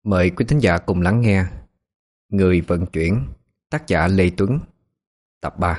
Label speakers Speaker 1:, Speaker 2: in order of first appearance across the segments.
Speaker 1: Mời quý thính giả cùng lắng nghe Người vận chuyển, tác giả Lê Tuấn, tập 3.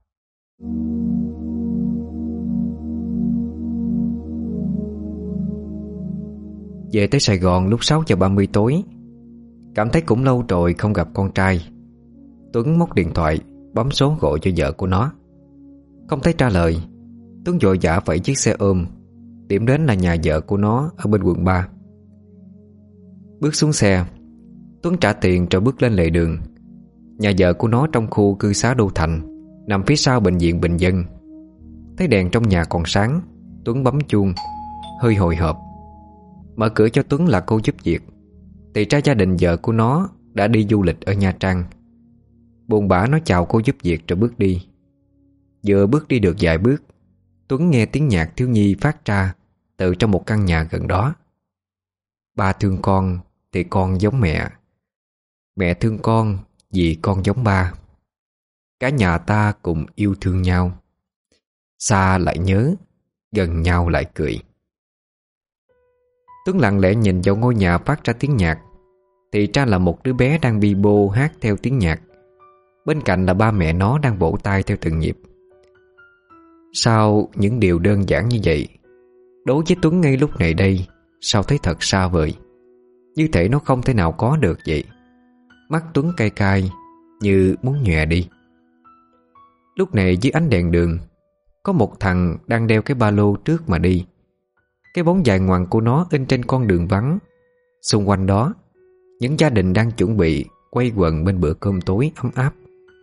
Speaker 1: Về tới Sài Gòn lúc 6:30 tối. Cảm thấy cũng lâu rồi không gặp con trai. Tuấn móc điện thoại bấm số gọi cho vợ của nó. Không thấy trả lời, Tuấn vội vã vẫy chiếc xe ôm. Điểm đến là nhà vợ của nó ở bên quận 3. Bước xuống xe, Tuấn trả tiền rồi bước lên lề đường. Nhà vợ của nó trong khu cư xá Đô Thành, nằm phía sau bệnh viện Bình Dân. Thấy đèn trong nhà còn sáng, Tuấn bấm chuông, hơi hồi hộp. Mở cửa cho Tuấn là cô giúp việc. Thì ra gia đình vợ của nó đã đi du lịch ở Nha Trang. Buồn bã nó chào cô giúp việc rồi bước đi. Vừa bước đi được vài bước, Tuấn nghe tiếng nhạc thiếu nhi phát ra từ trong một căn nhà gần đó. Ba thương con thì con giống mẹ, mẹ thương con vì con giống ba. Cả nhà ta cùng yêu thương nhau, xa lại nhớ, gần nhau lại cười. Tuấn lặng lẽ nhìn vào ngôi nhà phát ra tiếng nhạc. Thì ra là một đứa bé đang bi bô hát theo tiếng nhạc. Bên cạnh là ba mẹ nó đang vỗ tay theo từng nhịp. Sao những điều đơn giản như vậy đối với Tuấn ngay lúc này đây sao thấy thật xa vời, như thể nó không thể nào có được vậy. Mắt Tuấn cay cay như muốn nhòe đi. Lúc này dưới ánh đèn đường, có một thằng đang đeo cái ba lô trước mà đi. Cái bóng dài ngoằng của nó in trên con đường vắng. Xung quanh đó, những gia đình đang chuẩn bị quây quần bên bữa cơm tối ấm áp.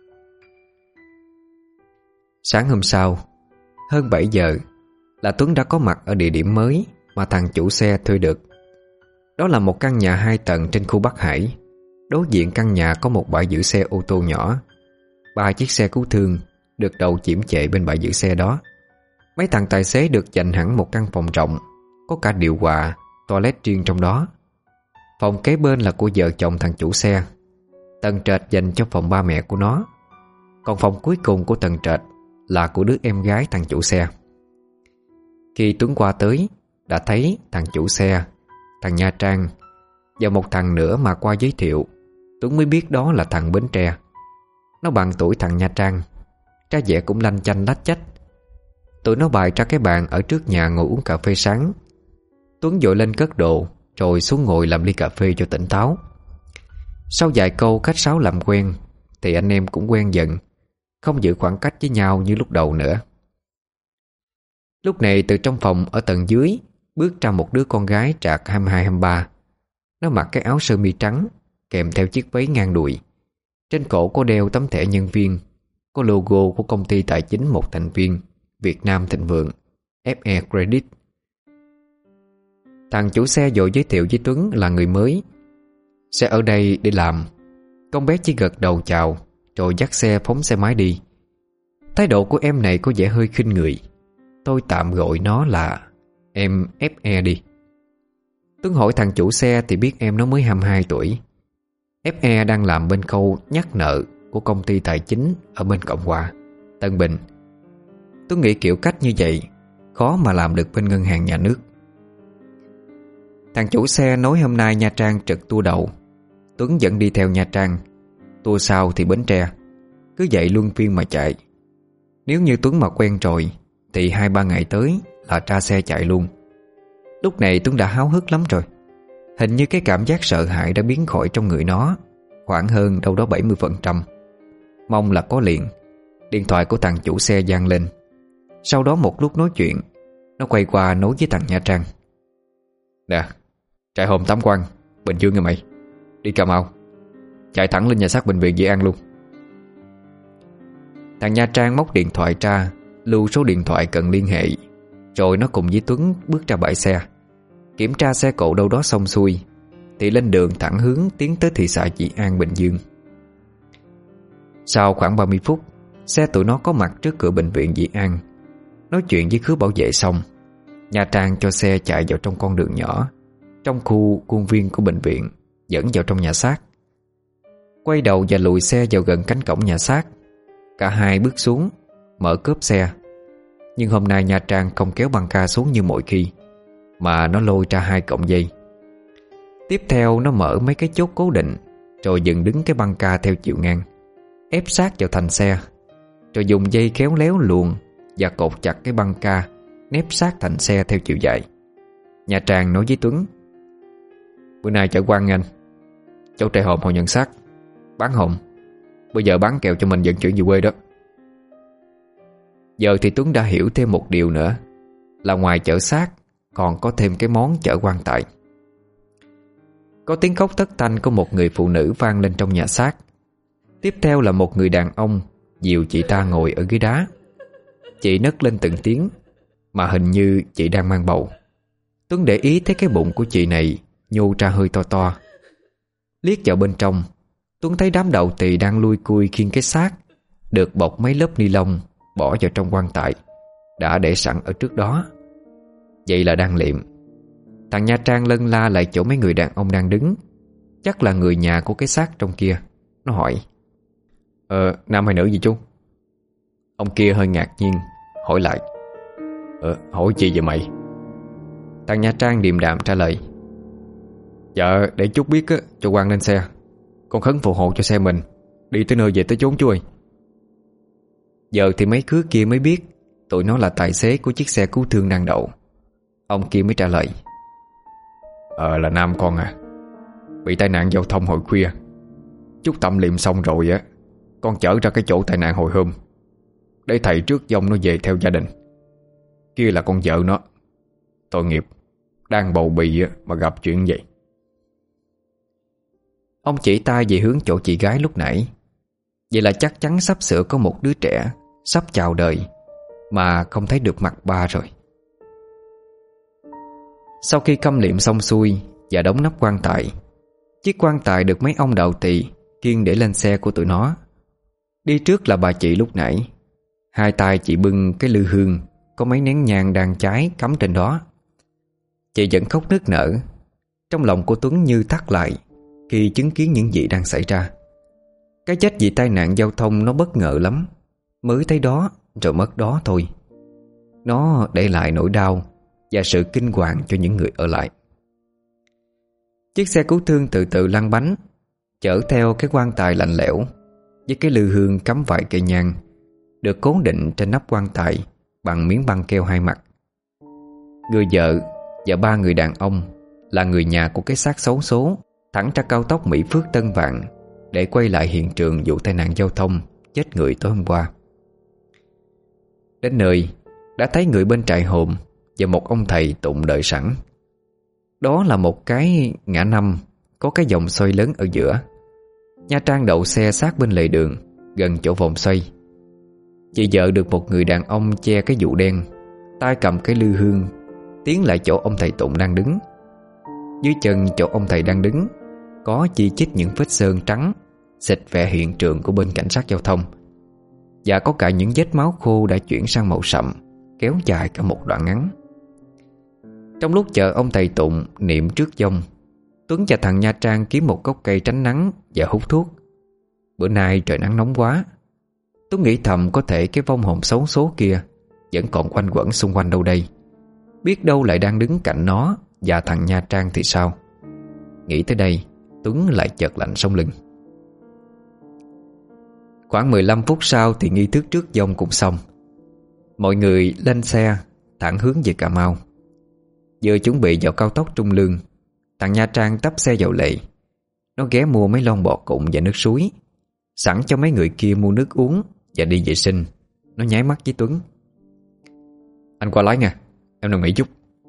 Speaker 1: Sáng hôm sau, hơn 7 giờ, là Tuấn đã có mặt ở địa điểm mới mà thằng chủ xe thuê được. Đó là một căn nhà 2 tầng trên khu Bắc Hải. Đối diện căn nhà có một bãi giữ xe ô tô nhỏ. 3 chiếc xe cứu thương được đầu chiếm trệ bên bãi giữ xe đó. Mấy thằng tài xế được dành hẳn một căn phòng rộng, có cả điều hòa, toilet riêng trong đó. Phòng kế bên là của vợ chồng thằng chủ xe. Tầng trệt dành cho phòng ba mẹ của nó. Còn phòng cuối cùng của tầng trệt là của đứa em gái thằng chủ xe. Khi Tuấn qua tới, đã thấy thằng chủ xe, thằng Nha Trang và một thằng nữa mà qua giới thiệu, Tuấn mới biết đó là thằng Bến Tre. Nó bằng tuổi thằng Nha Trang, ra vẻ cũng lanh chanh lách chách. Tụi nó bày ra cái bàn ở trước nhà ngồi uống cà phê sáng. Tuấn vội lên cất đồ rồi xuống ngồi làm ly cà phê cho tỉnh táo. Sau vài câu khách sáo làm quen thì anh em cũng quen dần, không giữ khoảng cách với nhau như lúc đầu nữa. Lúc này từ trong phòng ở tầng dưới bước ra một đứa con gái trạc 22-23. Nó mặc cái áo sơ mi trắng kèm theo chiếc váy ngang đùi. Trên cổ có đeo tấm thẻ nhân viên, có logo của công ty tài chính một thành viên Việt Nam Thịnh Vượng, FE Credit. Thằng chủ xe vội giới thiệu với Tuấn là người mới, sẽ ở đây để làm. Con bé chỉ gật đầu chào rồi dắt xe phóng xe máy đi. Thái độ của em này có vẻ hơi khinh người. Tôi tạm gọi nó là em FE đi. Tuấn hỏi thằng chủ xe thì biết em nó mới 22 tuổi. FE đang làm bên khâu nhắc nợ của công ty tài chính ở bên Cộng hòa, Tân Bình. Tuấn nghĩ kiểu cách như vậy khó mà làm được bên ngân hàng nhà nước. Thằng chủ xe nói hôm nay Nha Trang trực tour đầu, Tuấn vẫn đi theo Nha Trang, tour sau thì Bến Tre. Cứ vậy luân phiên mà chạy. Nếu như Tuấn mà quen rồi thì 2-3 ngày tới là ra xe chạy luôn. Lúc này Tuấn đã háo hức lắm rồi. Hình như cái cảm giác sợ hãi đã biến khỏi trong người nó khoảng hơn đâu đó 70%. Mong là có liền. Điện thoại của thằng chủ xe vang lên. Sau đó một lúc nói chuyện, nó quay qua nói với thằng Nha Trang: Nè, trại hòm Tám Quan, Bình Dương rồi mày. Đi Cà Mau, chạy thẳng lên nhà xác bệnh viện Dĩ An luôn. Thằng Nha Trang móc điện thoại ra, lưu số điện thoại cần liên hệ. Rồi nó cùng với Tuấn bước ra bãi xe. Kiểm tra xe cộ đâu đó xong xuôi thì lên đường thẳng hướng tiến tới thị xã Dĩ An, Bình Dương. Sau khoảng 30 phút, xe tụi nó có mặt trước cửa bệnh viện Dĩ An. Nói chuyện với khứa bảo vệ xong, Nha Trang cho xe chạy vào trong con đường nhỏ trong khu khuôn viên của bệnh viện, dẫn vào trong nhà xác. Quay đầu và lùi xe vào gần cánh cổng nhà xác. Cả hai bước xuống, mở cốp xe. Nhưng hôm nay Nha Trang không kéo băng ca xuống như mọi khi, mà nó lôi ra 2 cọng dây. Tiếp theo nó mở mấy cái chốt cố định, rồi dựng đứng cái băng ca theo chiều ngang, ép sát vào thành xe, rồi dùng dây khéo léo luồn và cột chặt cái băng ca nép sát thành xe theo chiều dài. Nha Trang nói với Tuấn: "Bữa nay chở Quang anh, cháu trai hòm họ nhận xác, bán hòm. Bây giờ bán kèo cho mình vận chuyển về quê đó." Giờ thì Tuấn đã hiểu thêm một điều nữa, là ngoài chở xác còn có thêm cái món chở quan tài. Có tiếng khóc thất thanh của một người phụ nữ vang lên trong nhà xác. Tiếp theo là một người đàn ông dìu chị ta ngồi ở ghế đá. Chị nấc lên từng tiếng, mà hình như chị đang mang bầu. Tuấn để ý thấy cái bụng của chị này nhô ra hơi to to. Liếc vào bên trong, Tuấn thấy đám đậu tỳ đang lui cui khiêng cái xác được bọc mấy lớp ni lông bỏ vào trong quan tài đã để sẵn ở trước đó. Vậy là đang liệm. Thằng Nha Trang lân la lại chỗ mấy người đàn ông đang đứng, chắc là người nhà của cái xác trong kia. Nó hỏi: "Nam hay nữ gì chú?" Ông kia hơi ngạc nhiên hỏi lại: "Hỏi chi vậy mày?" Thằng Nha Trang điềm đạm trả lời: "Dạ để chút biết á, cho Quang lên xe. Con khấn phù hộ cho xe mình đi tới nơi về tới chốn chú ơi." Giờ thì mấy khứa kia mới biết tụi nó là tài xế của chiếc xe cứu thương đang đậu. Ông kia mới trả lời: Là Nam con à. Bị tai nạn giao thông hồi khuya. Chút tẩm liệm xong rồi á, con chở ra cái chỗ tai nạn hồi hôm, để thầy trước dông nó về theo gia đình. Kia là con vợ nó. Tội nghiệp, đang bầu bì á, mà gặp chuyện vậy." Ông chỉ tay về hướng chỗ chị gái lúc nãy. Vậy là chắc chắn sắp sửa có một đứa trẻ sắp chào đời mà không thấy được mặt ba rồi. Sau khi khâm liệm xong xuôi và đóng nắp quan tài, chiếc quan tài được mấy ông đạo tỳ kiêng để lên xe của tụi nó. Đi trước là bà chị lúc nãy. Hai tay chị bưng cái lư hương có mấy nén nhang đang cháy cắm trên đó. Chị vẫn khóc nức nở. Trong lòng của Tuấn như thắt lại khi chứng kiến những gì đang xảy ra. Cái chết vì tai nạn giao thông nó bất ngờ lắm. Mới thấy đó rồi mất đó thôi. Nó để lại nỗi đau và sự kinh hoàng cho những người ở lại. Chiếc xe cứu thương từ từ lăn bánh, chở theo cái quan tài lạnh lẽo với cái lư hương cắm vài cây nhang, được cố định trên nắp quan tài bằng miếng băng keo hai mặt. Người vợ và ba người đàn ông là người nhà của cái xác xấu số thẳng ra cao tốc Mỹ Phước Tân Vạn để quay lại hiện trường vụ tai nạn giao thông chết người tối hôm qua. Đến nơi đã thấy người bên trại hòm và một ông thầy tụng đợi sẵn. Đó là một cái ngã năm có cái vòng xoay lớn ở giữa. Nha Trang đậu xe sát bên lề đường, gần chỗ vòng xoay. Chị vợ được một người đàn ông che cái vụ đen, tay cầm cái lư hương, tiến lại chỗ ông thầy tụng đang đứng. Dưới chân chỗ ông thầy đang đứng có chi chít những vết sơn trắng xịt vẽ hiện trường của bên cảnh sát giao thông, và có cả những vết máu khô đã chuyển sang màu sậm, kéo dài cả một đoạn ngắn. Trong lúc chờ ông thầy tụng niệm trước vong, Tuấn và thằng Nha Trang kiếm một gốc cây tránh nắng và hút thuốc. Bữa nay trời nắng nóng quá. Tuấn nghĩ thầm có thể cái vong hồn xấu số kia vẫn còn quanh quẩn xung quanh đâu đây. Biết đâu lại đang đứng cạnh nó và thằng Nha Trang thì sao. Nghĩ tới đây, Tuấn lại chợt lạnh sống lưng. Khoảng 15 phút sau thì nghi thức trước vong cũng xong. Mọi người lên xe thẳng hướng về Cà Mau. Vừa chuẩn bị vào cao tốc Trung Lương, thằng Nha Trang tấp xe vào lề. Nó ghé mua mấy lon bò cụng và nước suối, sẵn cho mấy người kia mua nước uống và đi vệ sinh. Nó nháy mắt với Tuấn: "Anh qua lái nha, em nằm nghỉ chút."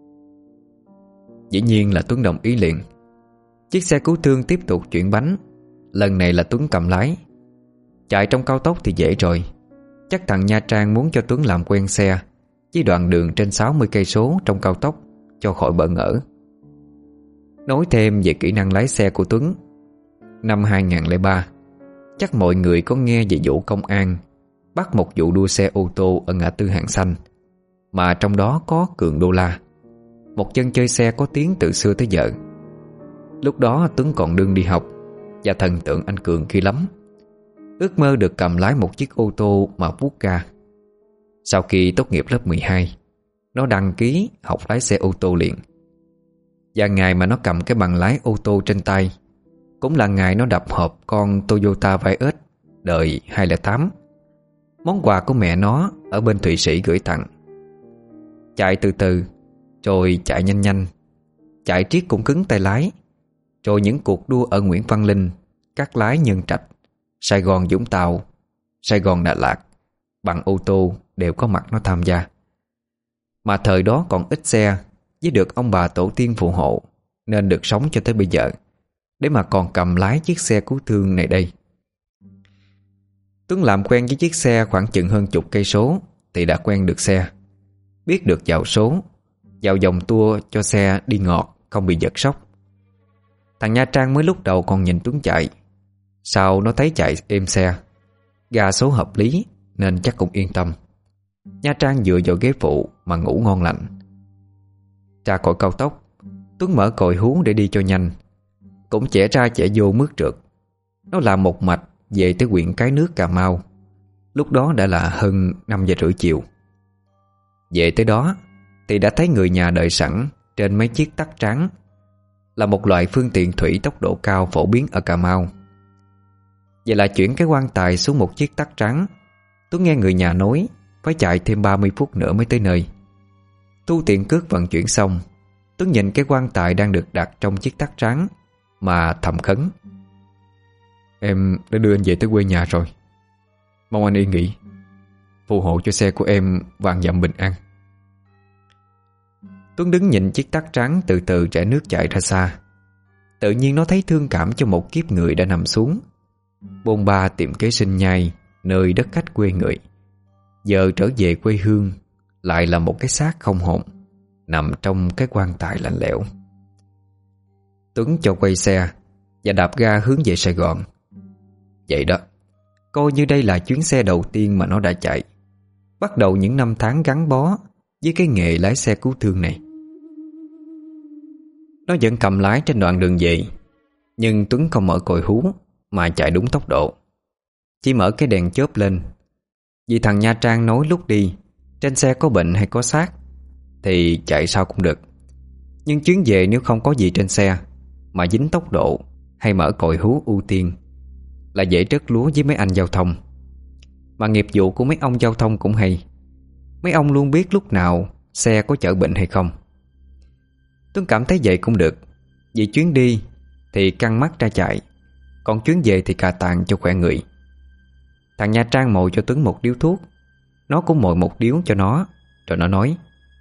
Speaker 1: Dĩ nhiên là Tuấn đồng ý liền. Chiếc xe cứu thương tiếp tục chuyển bánh. Lần này là Tuấn cầm lái. Chạy trong cao tốc thì dễ rồi. Chắc thằng Nha Trang muốn cho Tuấn làm quen xe với đoạn đường trên 60 cây số trong cao tốc cho khỏi bỡ ngỡ. Nói thêm về kỹ năng lái xe của Tuấn. Năm 2003, chắc mọi người có nghe về vụ công an bắt một vụ đua xe ô tô ở ngã tư Hàng Xanh, mà trong đó có Cường Đô La, một dân chơi xe có tiếng từ xưa tới giờ. Lúc đó Tuấn còn đương đi học và thần tượng anh Cường kia lắm. Ước mơ được cầm lái một chiếc ô tô mà vuốt ga. Sau khi tốt nghiệp lớp 12, nó đăng ký học lái xe ô tô liền. Và ngày mà nó cầm cái bằng lái ô tô trên tay cũng là ngày nó đập hộp con Toyota Vios đời 208, món quà của mẹ nó ở bên Thụy Sĩ gửi tặng. Chạy từ từ, rồi chạy nhanh nhanh, chạy triết cũng cứng tay lái. Rồi những cuộc đua ở Nguyễn Văn Linh, Cát Lái Nhân Trạch, Sài Gòn Vũng Tàu, Sài Gòn Đà Lạt bằng ô tô đều có mặt nó tham gia. Mà thời đó còn ít xe, với được ông bà tổ tiên phù hộ, nên được sống cho tới bây giờ, để mà còn cầm lái chiếc xe cứu thương này đây. Tuấn làm quen với chiếc xe khoảng chừng hơn chục cây số thì đã quen được xe, biết được vào số, vào vòng tua cho xe đi ngọt, không bị giật sóc. Thằng Nha Trang mới lúc đầu còn nhìn Tuấn chạy, sau nó thấy chạy êm xe, ga số hợp lý nên chắc cũng yên tâm. Nha Trang dựa vào ghế phụ mà ngủ ngon lành. Ra khỏi cao tốc, Tuấn mở còi hú để đi cho nhanh, cũng chẻ ra chẻ vô mướt trượt. Nó làm một mạch về tới huyện Cái Nước, Cà Mau. Lúc đó đã là hơn 5 giờ rưỡi chiều. Về tới đó thì đã thấy người nhà đợi sẵn trên mấy chiếc tắc trắng, là một loại phương tiện thủy tốc độ cao phổ biến ở Cà Mau. Vậy là chuyển cái quan tài xuống một chiếc tắc trắng. Tuấn nghe người nhà nói phải chạy thêm 30 phút nữa mới tới nơi. Thu tiền cước vận chuyển xong, Tuấn nhìn cái quan tài đang được đặt trong chiếc tắc trắng mà thầm khấn: Em đã đưa anh về tới quê nhà rồi, mong anh yên nghỉ, phù hộ cho xe của em vạn dặm bình an. Tuấn đứng nhìn chiếc tắc trắng từ từ rẽ nước chạy ra xa. Tự nhiên nó thấy thương cảm cho một kiếp người đã nằm xuống, bôn ba tìm kế sinh nhai nơi đất khách quê người. Giờ trở về quê hương lại là một cái xác không hồn nằm trong cái quan tài lạnh lẽo. Tuấn cho quay xe và đạp ga hướng về Sài Gòn. Vậy đó, coi như đây là chuyến xe đầu tiên mà nó đã chạy, bắt đầu những năm tháng gắn bó với cái nghề lái xe cứu thương này. Nó vẫn cầm lái trên đoạn đường về, nhưng Tuấn không mở còi hú mà chạy đúng tốc độ, chỉ mở cái đèn chớp lên. Vì thằng Nha Trang nói lúc đi trên xe có bệnh hay có xác thì chạy sao cũng được, nhưng chuyến về nếu không có gì trên xe mà dính tốc độ hay mở còi hú ưu tiên là dễ trớt lúa với mấy anh giao thông. Mà nghiệp vụ của mấy ông giao thông cũng hay, mấy ông luôn biết lúc nào xe có chở bệnh hay không. Tuấn cảm thấy vậy cũng được, vì chuyến đi thì căng mắt ra chạy, còn chuyến về thì cà tàng cho khỏe người. Thằng Nha Trang mồi cho Tuấn một điếu thuốc, nó cũng mồi một điếu cho nó. Rồi nó nói: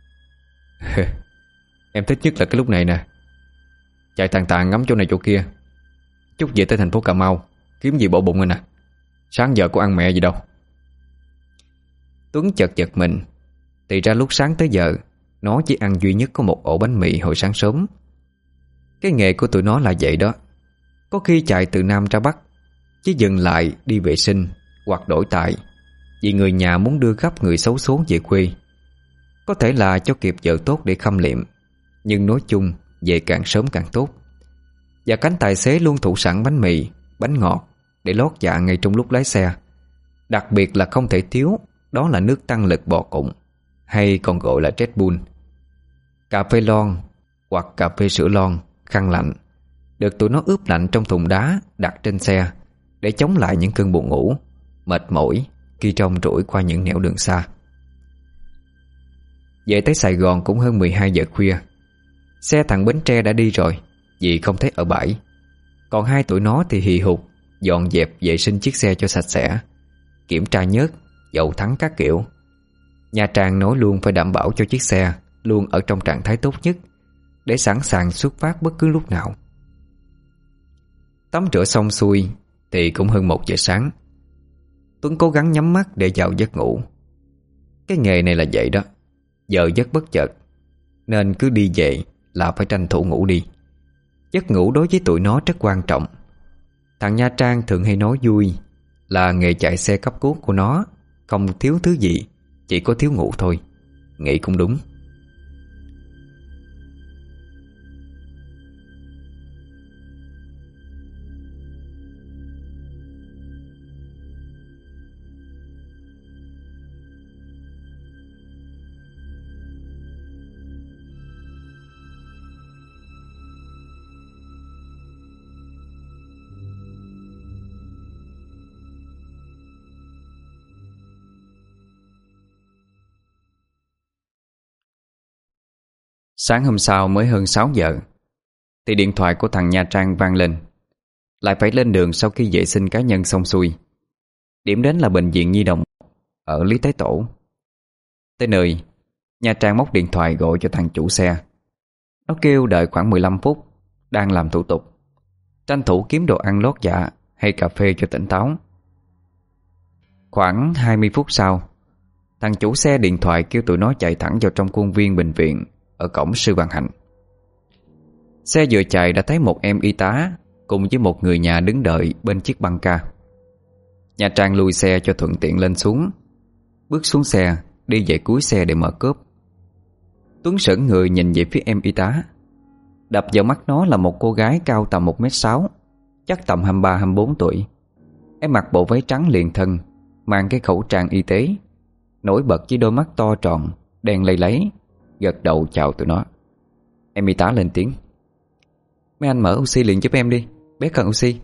Speaker 1: Em thích nhất là cái lúc này nè, chạy tàn tàn ngắm chỗ này chỗ kia, chút về tới thành phố Cà Mau kiếm gì bổ bụng rồi nè. Sáng giờ có ăn mẹ gì đâu. Tuấn chợt giật mình, thì ra lúc sáng tới giờ nó chỉ ăn duy nhất có một ổ bánh mì hồi sáng sớm. Cái nghề của tụi nó là vậy đó. Có khi chạy từ Nam ra Bắc, chỉ dừng lại đi vệ sinh hoặc đổi tài, vì người nhà muốn đưa gấp người xấu số về quê. Có thể là cho kịp giờ tốt để khâm liệm, nhưng nói chung về càng sớm càng tốt. Và cánh tài xế luôn thủ sẵn bánh mì, bánh ngọt để lót dạ ngay trong lúc lái xe. Đặc biệt là không thể thiếu, đó là nước tăng lực bò cụng, hay còn gọi là Red Bull, cà phê lon hoặc cà phê sữa lon, khăn lạnh, được tụi nó ướp lạnh trong thùng đá đặt trên xe để chống lại những cơn buồn ngủ, mệt mỏi khi trông rủi qua những nẻo đường xa. Về tới Sài Gòn cũng hơn 12 giờ khuya. Xe thằng Bến Tre đã đi rồi vì không thấy ở bãi. Còn hai tụi nó thì hì hục dọn dẹp vệ sinh chiếc xe cho sạch sẽ, kiểm tra nhớt, dầu thắng các kiểu. Nha Trang nói luôn phải đảm bảo cho chiếc xe luôn ở trong trạng thái tốt nhất, để sẵn sàng xuất phát bất cứ lúc nào. Tắm rửa xong xuôi thì cũng hơn 1 giờ sáng. Tuấn cố gắng nhắm mắt để vào giấc ngủ. Cái nghề này là vậy đó, giờ giấc bất chợt, nên cứ đi về là phải tranh thủ ngủ đi. Giấc ngủ đối với tụi nó rất quan trọng. Thằng Nha Trang thường hay nói vui là nghề chạy xe cấp cứu của nó không thiếu thứ gì, chỉ có thiếu ngủ thôi. Nghĩ cũng đúng. Sáng hôm sau mới hơn 6 giờ thì điện thoại của thằng Nha Trang vang lên. Lại phải lên đường sau khi vệ sinh cá nhân xong xuôi. Điểm đến là bệnh viện Nhi đồng ở Lý Thái Tổ. Tới nơi, Nha Trang móc điện thoại gọi cho thằng chủ xe. Nó kêu đợi khoảng 15 phút, đang làm thủ tục, tranh thủ kiếm đồ ăn lót dạ hay cà phê cho tỉnh táo. Khoảng 20 phút sau, thằng chủ xe điện thoại kêu tụi nó chạy thẳng vào trong khuôn viên bệnh viện ở cổng Sư Vạn Hạnh. Xe vừa chạy đã thấy một em y tá cùng với một người nhà đứng đợi bên chiếc băng ca. Nha Trang lùi xe cho thuận tiện lên xuống, bước xuống xe, đi về cuối xe để mở cốp. Tuấn sững người nhìn về phía em y tá. Đập vào mắt nó là một cô gái cao tầm 1m6, chắc tầm 23-24 tuổi. Em mặc bộ váy trắng liền thân, mang cái khẩu trang y tế, nổi bật với đôi mắt to tròn, đen lây láy, gật đầu chào tụi nó. Em y tá lên tiếng: "Mấy anh mở oxy liền giúp em đi, bé cần oxy."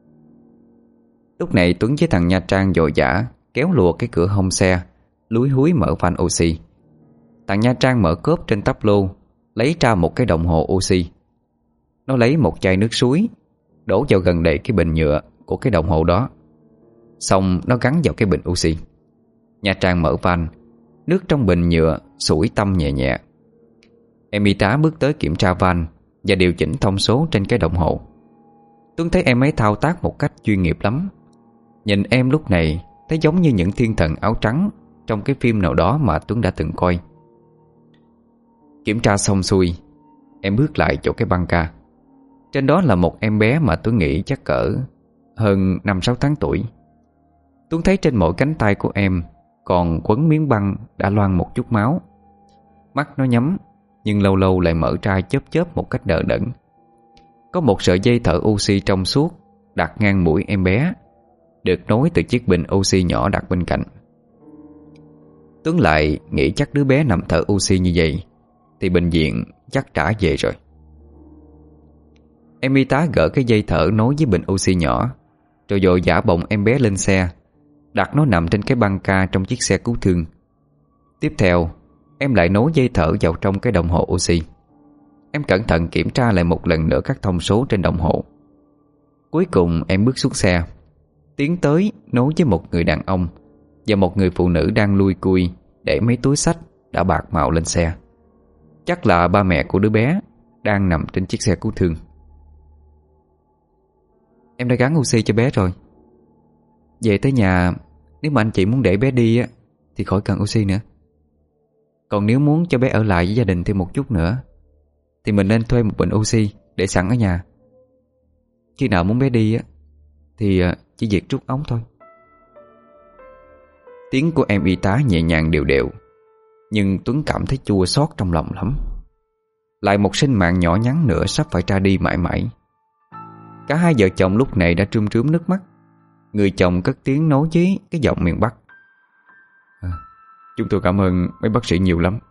Speaker 1: Lúc này Tuấn với thằng Nha Trang vội vã kéo lùa cái cửa hông xe, lúi húi mở van oxy. Thằng Nha Trang mở cốp trên tắp lô, lấy ra một cái đồng hồ oxy. Nó lấy một chai nước suối, đổ vào gần đầy cái bình nhựa của cái đồng hồ đó. Xong nó gắn vào cái bình oxy. Nha Trang mở van, nước trong bình nhựa sủi tăm nhẹ nhẹ. Em y tá bước tới kiểm tra van và điều chỉnh thông số trên cái đồng hồ. Tuấn thấy em ấy thao tác một cách chuyên nghiệp lắm. Nhìn em lúc này thấy giống như những thiên thần áo trắng trong cái phim nào đó mà Tuấn đã từng coi. Kiểm tra xong xuôi, em bước lại chỗ cái băng ca. Trên đó là một em bé mà Tuấn nghĩ chắc cỡ hơn 5-6 tháng tuổi. Tuấn thấy trên mỗi cánh tay của em còn quấn miếng băng đã loang một chút máu. Mắt nó nhắm, nhưng lâu lâu lại mở ra chớp chớp một cách đờ đẫn. Có một sợi dây thở oxy trong suốt đặt ngang mũi em bé, được nối từ chiếc bình oxy nhỏ đặt bên cạnh. Tuấn lại nghĩ chắc đứa bé nằm thở oxy như vậy thì bệnh viện chắc trả về rồi. Em y tá gỡ cái dây thở nối với bình oxy nhỏ, rồi vội vã bồng em bé lên xe, đặt nó nằm trên cái băng ca trong chiếc xe cứu thương. Tiếp theo, em lại nối dây thở vào trong cái đồng hồ oxy. Em cẩn thận kiểm tra lại một lần nữa các thông số trên đồng hồ. Cuối cùng em bước xuống xe, tiến tới nối với một người đàn ông và một người phụ nữ đang lui cui để mấy túi xách đã bạc màu lên xe. Chắc là ba mẹ của đứa bé đang nằm trên chiếc xe cứu thương. Em đã gắn oxy cho bé rồi. Về tới nhà, nếu mà anh chị muốn để bé đi á thì khỏi cần oxy nữa. Còn nếu muốn cho bé ở lại với gia đình thêm một chút nữa thì mình nên thuê một bình oxy để sẵn ở nhà. Khi nào muốn bé đi á thì chỉ việc trút ống thôi. Tiếng của em y tá nhẹ nhàng đều đều, nhưng Tuấn cảm thấy chua xót trong lòng lắm. Lại một sinh mạng nhỏ nhắn nữa sắp phải ra đi mãi mãi. Cả hai vợ chồng lúc này đã trươm trướm nước mắt. Người chồng cất tiếng nói với cái giọng miền Bắc: Chúng tôi cảm ơn mấy bác sĩ nhiều lắm.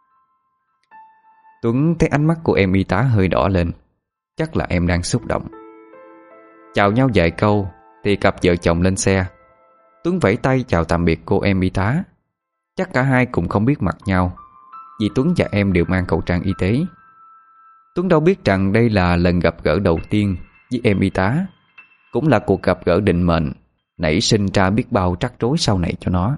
Speaker 1: Tuấn thấy ánh mắt của em y tá hơi đỏ lên. Chắc là em đang xúc động. Chào nhau vài câu thì cặp vợ chồng lên xe. Tuấn vẫy tay chào tạm biệt cô em y tá. Chắc cả hai cũng không biết mặt nhau, vì Tuấn và em đều mang khẩu trang y tế. Tuấn đâu biết rằng đây là lần gặp gỡ đầu tiên với em y tá, cũng là cuộc gặp gỡ định mệnh, nảy sinh ra biết bao trắc rối sau này cho nó.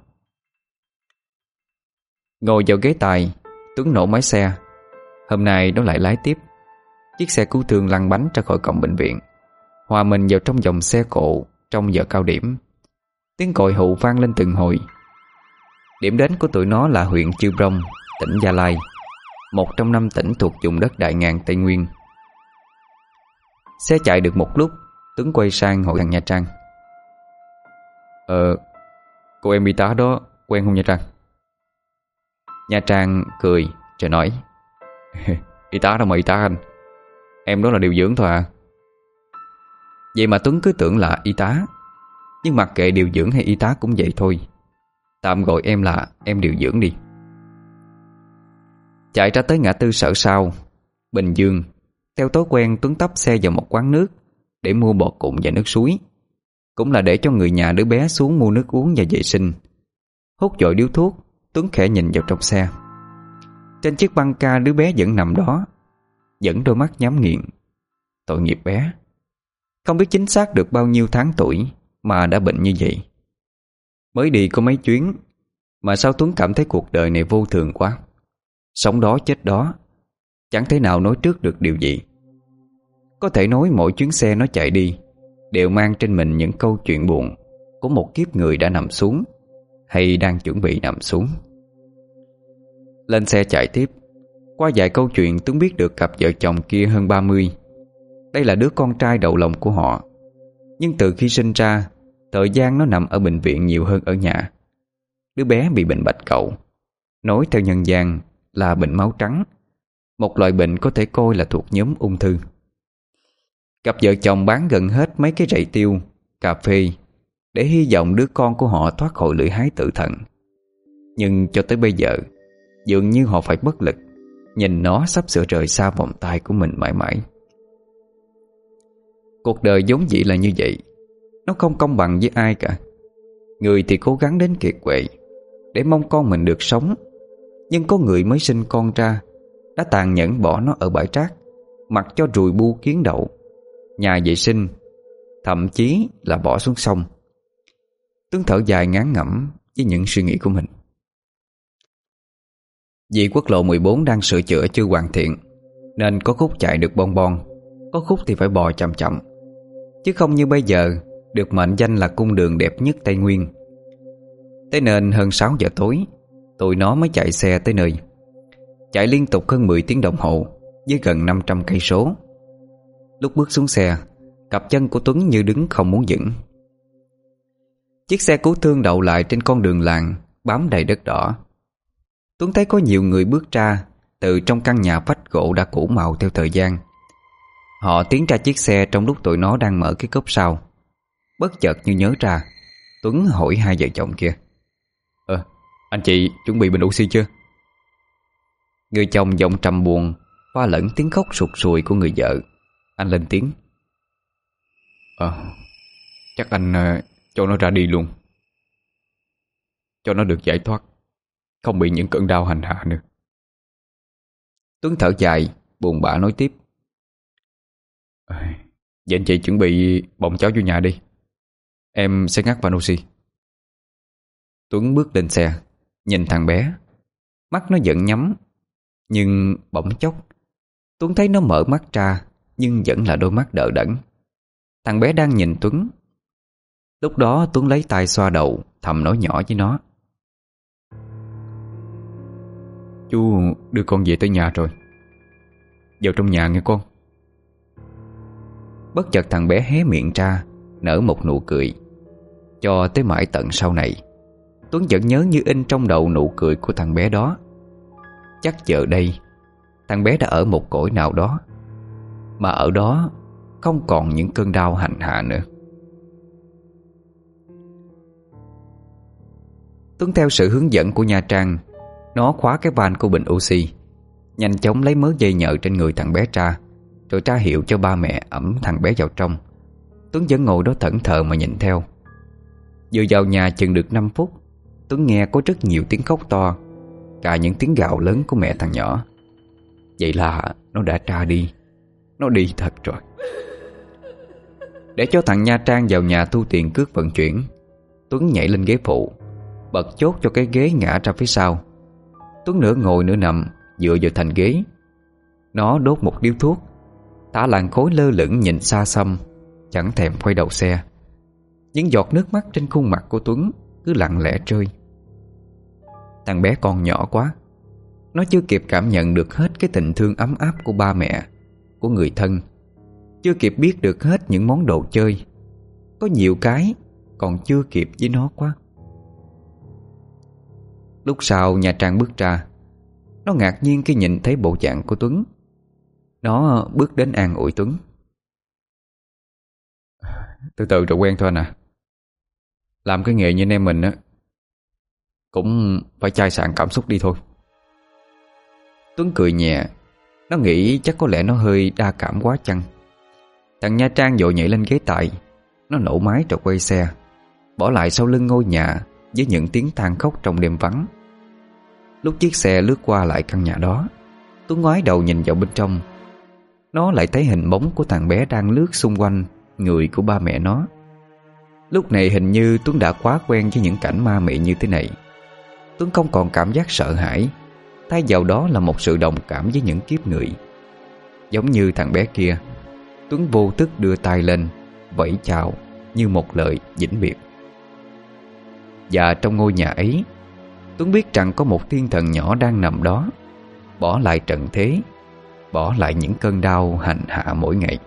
Speaker 1: Ngồi vào ghế tài, Tuấn nổ máy xe. Hôm nay nó lại lái tiếp. Chiếc xe cứu thương lăn bánh ra khỏi cổng bệnh viện, hòa mình vào trong dòng xe cộ trong giờ cao điểm. Tiếng còi hụ vang lên từng hồi. Điểm đến của tụi nó là huyện Chư Prong, tỉnh Gia Lai, một trong 5 tỉnh thuộc vùng đất Đại Ngàn Tây Nguyên. Xe chạy được một lúc, Tuấn quay sang hỏi thằng Nha Trang: Cô em y tá đó quen không Nha Trang? Nha Trang cười rồi nói: Y tá đâu mà y tá anh, em đó là điều dưỡng thôi à. Vậy mà Tuấn cứ tưởng là y tá. Nhưng mặc kệ điều dưỡng hay y tá cũng vậy thôi, tạm gọi em là em điều dưỡng đi. Chạy ra tới ngã tư Sở Sao, Bình Dương. Theo thói quen, Tuấn tấp xe vào một quán nước để mua bọt cụm và nước suối, cũng là để cho người nhà đứa bé xuống mua nước uống và vệ sinh. Hút vội điếu thuốc, Tuấn khẽ nhìn vào trong xe.
Speaker 2: Trên chiếc băng ca đứa bé vẫn nằm đó, vẫn đôi mắt nhắm nghiền. Tội nghiệp bé, không biết chính xác được bao nhiêu tháng tuổi mà đã bệnh như vậy. Mới đi có mấy chuyến mà sao Tuấn cảm thấy cuộc đời này vô thường quá. Sống đó chết đó, chẳng thể nào nói trước được điều gì. Có thể nói mỗi chuyến xe nó chạy đi đều mang trên mình những câu chuyện buồn của một kiếp người đã nằm xuống hay đang chuẩn bị nằm xuống. Lên xe chạy tiếp. Qua vài câu chuyện Tuấn biết được cặp vợ chồng kia hơn 30. Đây là đứa con trai đầu lòng của họ. Nhưng từ khi sinh ra, thời gian nó nằm ở bệnh viện nhiều hơn ở nhà. Đứa bé bị bệnh bạch cầu, nói theo nhân gian là bệnh máu trắng, một loại bệnh có thể coi là thuộc nhóm ung thư. Cặp vợ chồng bán gần hết mấy cái rẫy tiêu, cà phê để hy vọng đứa con của họ thoát khỏi lưỡi hái tử thần. Nhưng cho tới bây giờ, dường như họ phải bất lực, nhìn nó sắp sửa rời xa vòng tay của mình mãi mãi. Cuộc đời vốn dĩ là như vậy. Nó không công bằng với ai cả. Người thì cố gắng đến kiệt quệ để mong con mình được sống, nhưng có người mới sinh con ra đã tàn nhẫn bỏ nó ở bãi rác, mặc cho ruồi bu kiến đậu, nhà vệ sinh, thậm chí là bỏ xuống sông. Tuấn thở dài ngán ngẩm với những suy nghĩ của mình. Vì quốc lộ 14 đang sửa chữa chưa hoàn thiện, nên có khúc chạy được bon bon, có khúc thì phải bò chậm chậm, chứ không như bây giờ được mệnh danh là cung đường đẹp nhất Tây Nguyên. Thế nên hơn 6 giờ tối, tụi nó mới chạy xe tới nơi. Chạy liên tục hơn 10 tiếng đồng hồ với gần 500 cây số. Lúc bước xuống xe, cặp chân của Tuấn như đứng không muốn vững. Chiếc xe cứu thương đậu lại trên con đường làng bám đầy đất đỏ. Tuấn thấy có nhiều người bước ra từ trong căn nhà vách gỗ đã cũ màu theo thời gian. Họ tiến ra chiếc xe trong lúc tụi nó đang mở cái cốp sau. Bất chợt như nhớ ra, Tuấn hỏi hai vợ chồng kia: Anh chị chuẩn bị bình oxy chưa? Người chồng giọng trầm buồn pha lẫn tiếng khóc sụt sùi của người vợ. Anh lên tiếng: Chắc anh cho nó ra đi luôn, cho nó được giải thoát, không bị những cơn đau hành hạ nữa. Tuấn thở dài buồn bã nói tiếp: Vậy anh chị chuẩn bị bồng cháu vô nhà đi, em sẽ ngắt van oxy. Tuấn bước lên xe, nhìn thằng bé. Mắt nó vẫn nhắm, nhưng bỗng chốc Tuấn thấy nó mở mắt ra, nhưng vẫn là đôi mắt đờ đẫn. Thằng bé đang nhìn Tuấn. Lúc đó Tuấn lấy tay xoa đầu, thầm nói nhỏ với nó: Chú đưa con về tới nhà rồi, vào trong nhà nghe con. Bất chợt thằng bé hé miệng ra, nở một nụ cười. Cho tới mãi tận sau này, Tuấn vẫn nhớ như in trong đầu nụ cười của thằng bé đó. Chắc giờ đây thằng bé đã ở một cõi nào đó, mà ở đó không còn những cơn đau hành hạ nữa. Tuấn theo sự hướng dẫn của Nha Trang, nó khóa cái van của bình oxy, nhanh chóng lấy mớ dây nhợ trên người thằng bé ra, rồi tra hiệu cho ba mẹ ẵm thằng bé vào trong. Tuấn vẫn ngồi đó thẫn thờ mà nhìn theo. Vừa vào nhà chừng được 5 phút, Tuấn nghe có rất nhiều tiếng khóc to, cả những tiếng gào lớn của mẹ thằng nhỏ. Vậy là nó đã ra đi, nó đi thật rồi. Để cho thằng Nha Trang vào nhà thu tiền cước vận chuyển, Tuấn nhảy lên ghế phụ, bật chốt cho cái ghế ngã ra phía sau. Tuấn nửa ngồi nửa nằm dựa vào thành ghế. Nó đốt một điếu thuốc, thả làn khói lơ lửng nhìn xa xăm, chẳng thèm quay đầu xe. Những giọt nước mắt trên khuôn mặt của Tuấn cứ lặng lẽ rơi. Thằng bé còn nhỏ quá, nó chưa kịp cảm nhận được hết cái tình thương ấm áp của ba mẹ, của người thân, chưa kịp biết được hết những món đồ chơi. Có nhiều cái còn chưa kịp với nó quá. Lúc sau Nha Trang bước ra. Nó ngạc nhiên khi nhìn thấy bộ dạng của Tuấn. Nó bước đến an ủi Tuấn: Từ từ rồi quen thôi anh à. Làm cái nghề như anh em mình á, cũng phải chai sạn cảm xúc đi thôi. Tuấn cười nhẹ. Nó nghĩ chắc có lẽ nó hơi đa cảm quá chăng. Thằng Nha Trang vội nhảy lên ghế tài. Nó nổ máy rồi quay xe, bỏ lại sau lưng ngôi nhà với những tiếng than khóc trong đêm vắng. Lúc chiếc xe lướt qua lại căn nhà đó, Tuấn ngoái đầu nhìn vào bên trong. Nó lại thấy hình bóng của thằng bé đang lướt xung quanh người của ba mẹ nó. Lúc này hình như Tuấn đã quá quen với những cảnh ma mị như thế này. Tuấn không còn cảm giác sợ hãi, thay vào đó là một sự đồng cảm với những kiếp người. Giống như thằng bé kia, Tuấn vô thức đưa tay lên vẫy chào như một lời vĩnh biệt. Và trong ngôi nhà ấy, Tuấn biết rằng có một thiên thần nhỏ đang nằm đó, bỏ lại trần thế, bỏ lại những cơn đau hành hạ mỗi ngày.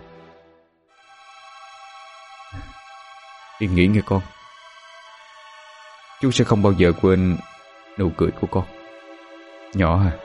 Speaker 2: Yên nghỉ nghe con. Chú sẽ không bao giờ quên nụ cười của con. Nhỏ à.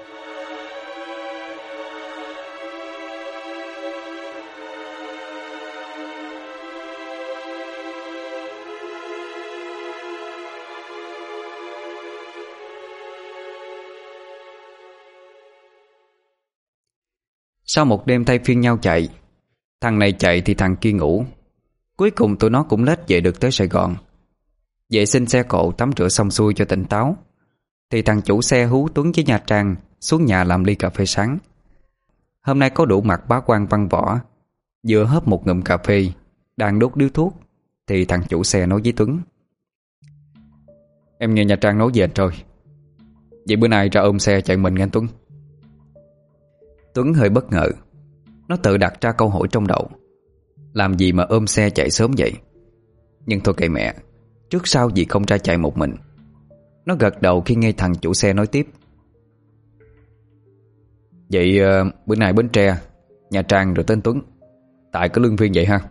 Speaker 2: Sau một đêm thay phiên nhau chạy, thằng này chạy thì thằng kia ngủ. Cuối cùng tụi nó cũng lết về được tới Sài Gòn. Vệ sinh xe cộ tắm rửa xong xuôi cho tỉnh táo, thì thằng chủ xe hú Tuấn với Nha Trang xuống nhà làm ly cà phê sáng. Hôm nay có đủ mặt bá quan văn võ. Vừa hớp một ngụm cà phê, đang đốt điếu thuốc, thì thằng chủ xe nói với Tuấn: Em nghe Nha Trang nói về anh rồi. Vậy bữa nay ra ôm xe chạy mình nghe anh Tuấn. Tuấn hơi bất ngờ. Nó tự đặt ra câu hỏi trong đầu: làm gì mà ôm xe chạy sớm vậy? Nhưng thôi kệ mẹ, trước sau gì không ra chạy một mình. Nó gật đầu khi nghe thằng chủ xe nói tiếp: Vậy bữa nay Bến Tre, Nha Trang rồi tên Tuấn, tại có luân phiên vậy ha?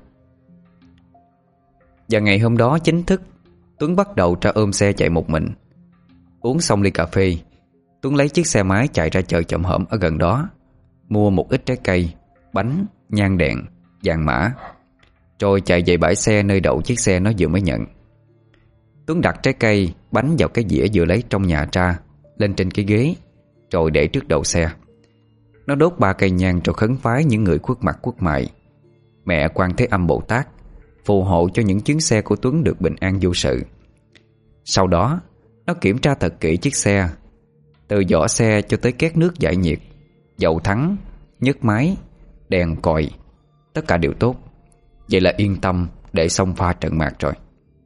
Speaker 2: Và ngày hôm đó chính thức Tuấn bắt đầu ra ôm xe chạy một mình. Uống xong ly cà phê, Tuấn lấy chiếc xe máy chạy ra chợ Chợ Hổm ở gần đó, mua một ít trái cây, bánh, nhang đèn, vàng mã, rồi chạy về bãi xe nơi đậu chiếc xe nó vừa mới nhận. Tuấn đặt trái cây, bánh vào cái dĩa vừa lấy trong nhà ra lên trên cái ghế, rồi để trước đầu xe. Nó đốt 3 cây nhang rồi khấn vái những người khuất mặt khuất mày, mẹ Quan Thế Âm Bồ Tát, phù hộ cho những chuyến xe của Tuấn được bình an vô sự. Sau đó nó kiểm tra thật kỹ chiếc xe, từ vỏ xe cho tới két nước giải nhiệt, dầu thắng, nhớt máy, đèn còi, tất cả đều tốt. Vậy là yên tâm để xông pha trận mạc rồi.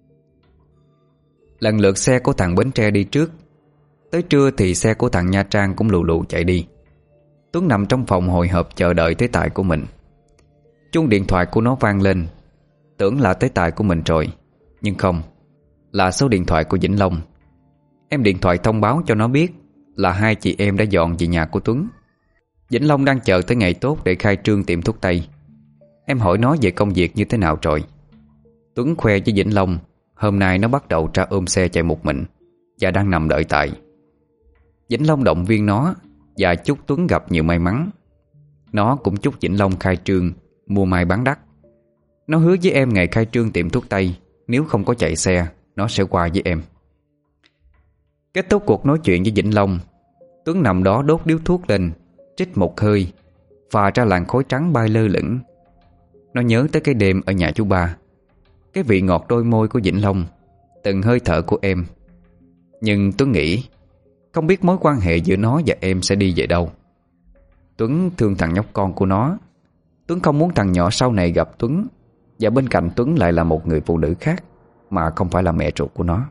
Speaker 2: Lần lượt xe của thằng Bến Tre đi trước. Tới trưa thì xe của thằng Nha Trang cũng lù lù chạy đi. Tuấn nằm trong phòng hồi hộp chờ đợi tới tài của mình. Chuông điện thoại của nó vang lên. Tưởng là tới tài của mình rồi, nhưng không, là số điện thoại của Vĩnh Long. Em điện thoại thông báo cho nó biết là hai chị em đã dọn về nhà của Tuấn. Vĩnh Long đang chờ tới ngày tốt để khai trương tiệm thuốc tây. Em hỏi nó về công việc như thế nào rồi. Tuấn khoe với Vĩnh Long hôm nay nó bắt đầu ra ôm xe chạy một mình và đang nằm đợi Tài. Vĩnh Long động viên nó và chúc Tuấn gặp nhiều may mắn. Nó cũng chúc Vĩnh Long khai trương mua mai bán đắt. Nó hứa với em ngày khai trương tiệm thuốc tây, nếu không có chạy xe, nó sẽ qua với em. Kết thúc cuộc nói chuyện với Vĩnh Long, Tuấn nằm đó đốt điếu thuốc lên, trích một hơi, phà ra làn khói trắng bay lơ lửng. Nó nhớ tới cái đêm ở nhà chú ba, cái vị ngọt đôi môi của Vĩnh Long, từng hơi thở của em. Nhưng Tuấn nghĩ không biết mối quan hệ giữa nó và em sẽ đi về đâu. Tuấn thương thằng nhóc con của nó. Tuấn không muốn thằng nhỏ sau này gặp Tuấn, và bên cạnh Tuấn lại là một người phụ nữ khác, mà không phải là mẹ ruột của nó.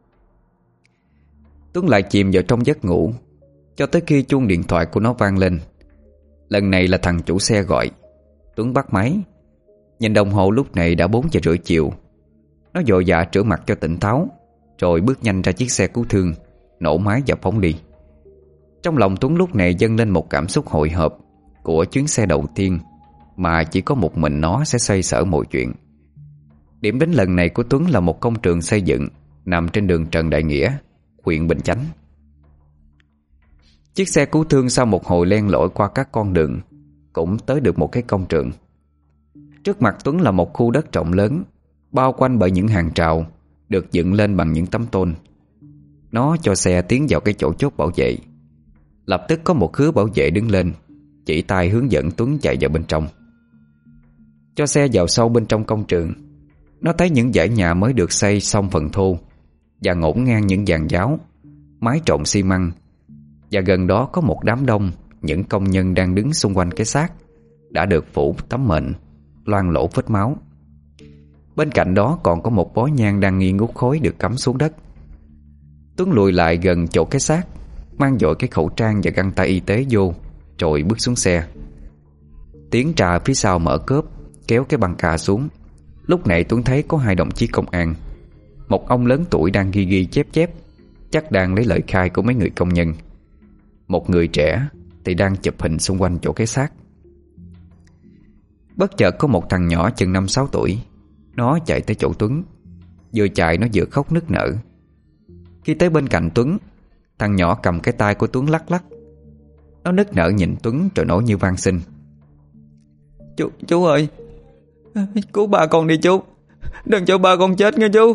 Speaker 2: Tuấn lại chìm vào trong giấc ngủ, cho tới khi chuông điện thoại của nó vang lên. Lần này là thằng chủ xe gọi. Tuấn bắt máy. Nhìn đồng hồ lúc này đã 4 giờ rưỡi chiều. Nó vội vã rửa mặt cho tỉnh táo, rồi bước nhanh ra chiếc xe cứu thương, nổ máy và phóng đi. Trong lòng Tuấn lúc này dâng lên một cảm xúc hồi hộp của chuyến xe đầu tiên mà chỉ có một mình nó sẽ xoay sở mọi chuyện. Điểm đến lần này của Tuấn là một công trường xây dựng nằm trên đường Trần Đại Nghĩa, huyện Bình Chánh. Chiếc xe cứu thương sau một hồi len lỏi qua các con đường cũng tới được một cái công trường. Trước mặt Tuấn là một khu đất rộng lớn, bao quanh bởi những hàng rào được dựng lên bằng những tấm tôn. Nó cho xe tiến vào cái chỗ chốt bảo vệ. Lập tức có một khứa bảo vệ đứng lên, chỉ tay hướng dẫn Tuấn chạy vào bên trong. Cho xe vào sâu bên trong công trường. Nó thấy những dãy nhà mới được xây xong phần thô và ngổn ngang những giàn giáo, mái trộn xi măng, Và gần đó có một đám đông những công nhân đang đứng xung quanh cái xác đã được phủ tấm mệnh, loang lổ vết máu. Bên cạnh đó còn có một bó nhang đang nghi ngút khói được cắm xuống đất. Tuấn lùi lại gần chỗ cái xác, mang vội cái khẩu trang và găng tay y tế vô, rồi bước xuống xe. Tiến Trà phía sau mở cốp, kéo cái băng ca xuống. Lúc này Tuấn thấy có hai đồng chí công an. Một ông lớn tuổi đang ghi ghi chép chép, chắc đang lấy lời khai của mấy người công nhân. Một người trẻ thì đang chụp hình xung quanh chỗ cái xác. Bất chợt có một thằng nhỏ chừng 5-6 tuổi. Nó chạy tới chỗ Tuấn. Vừa chạy nó vừa khóc nức nở. Khi tới bên cạnh Tuấn, thằng nhỏ cầm cái tay của Tuấn lắc lắc. Nó nức nở nhìn Tuấn rồi nói như van xin: Chú ơi, cứu ba con đi chú, đừng cho ba con chết nghe chú.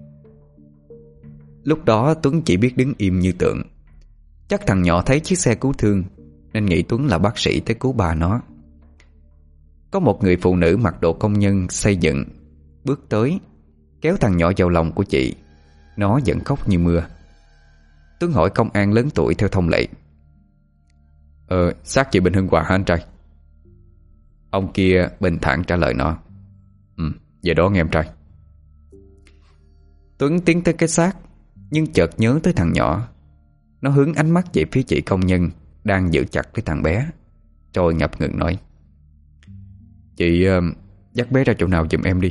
Speaker 2: Lúc đó Tuấn chỉ biết đứng im như tượng. Chắc thằng nhỏ thấy chiếc xe cứu thương nên nghĩ Tuấn là bác sĩ tới cứu ba nó. Có một người phụ nữ mặc đồ công nhân xây dựng bước tới, kéo thằng nhỏ vào lòng của chị. Nó vẫn khóc như mưa. Tuấn hỏi công an lớn tuổi theo thông lệ: Xác chị Bình Hưng Hòa hả anh trai? Ông kia bình thản trả lời nó: Vậy đó nghe em trai. Tuấn tiến tới cái xác, nhưng chợt nhớ tới thằng nhỏ. Nó hướng ánh mắt về phía chị công nhân đang giữ chặt cái thằng bé, rồi ngập ngừng nói: Chị dắt bé ra chỗ nào giùm em đi.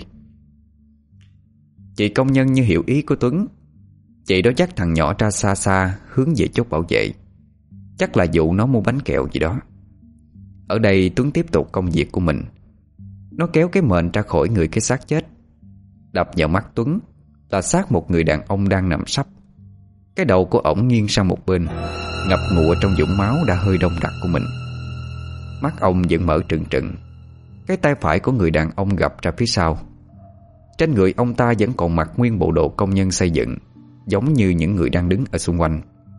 Speaker 2: Chị công nhân như hiểu ý của Tuấn. Chị đó dắt thằng nhỏ ra xa xa, hướng về chốt bảo vệ. Chắc là dụ nó mua bánh kẹo gì đó. Ở đây Tuấn tiếp tục công việc của mình. Nó kéo cái mền ra khỏi người cái xác chết. Đập vào mắt Tuấn là xác một người đàn ông đang nằm sấp. Cái đầu của ổng nghiêng sang một bên, ngập ngụa trong vũng máu đã hơi đông đặc của mình. Mắt ông vẫn mở trừng trừng. Cái tay phải của người đàn ông gập ra phía sau. Trên người ông ta vẫn còn mặc nguyên bộ đồ công nhân xây dựng, giống như những người đang đứng ở xung quanh.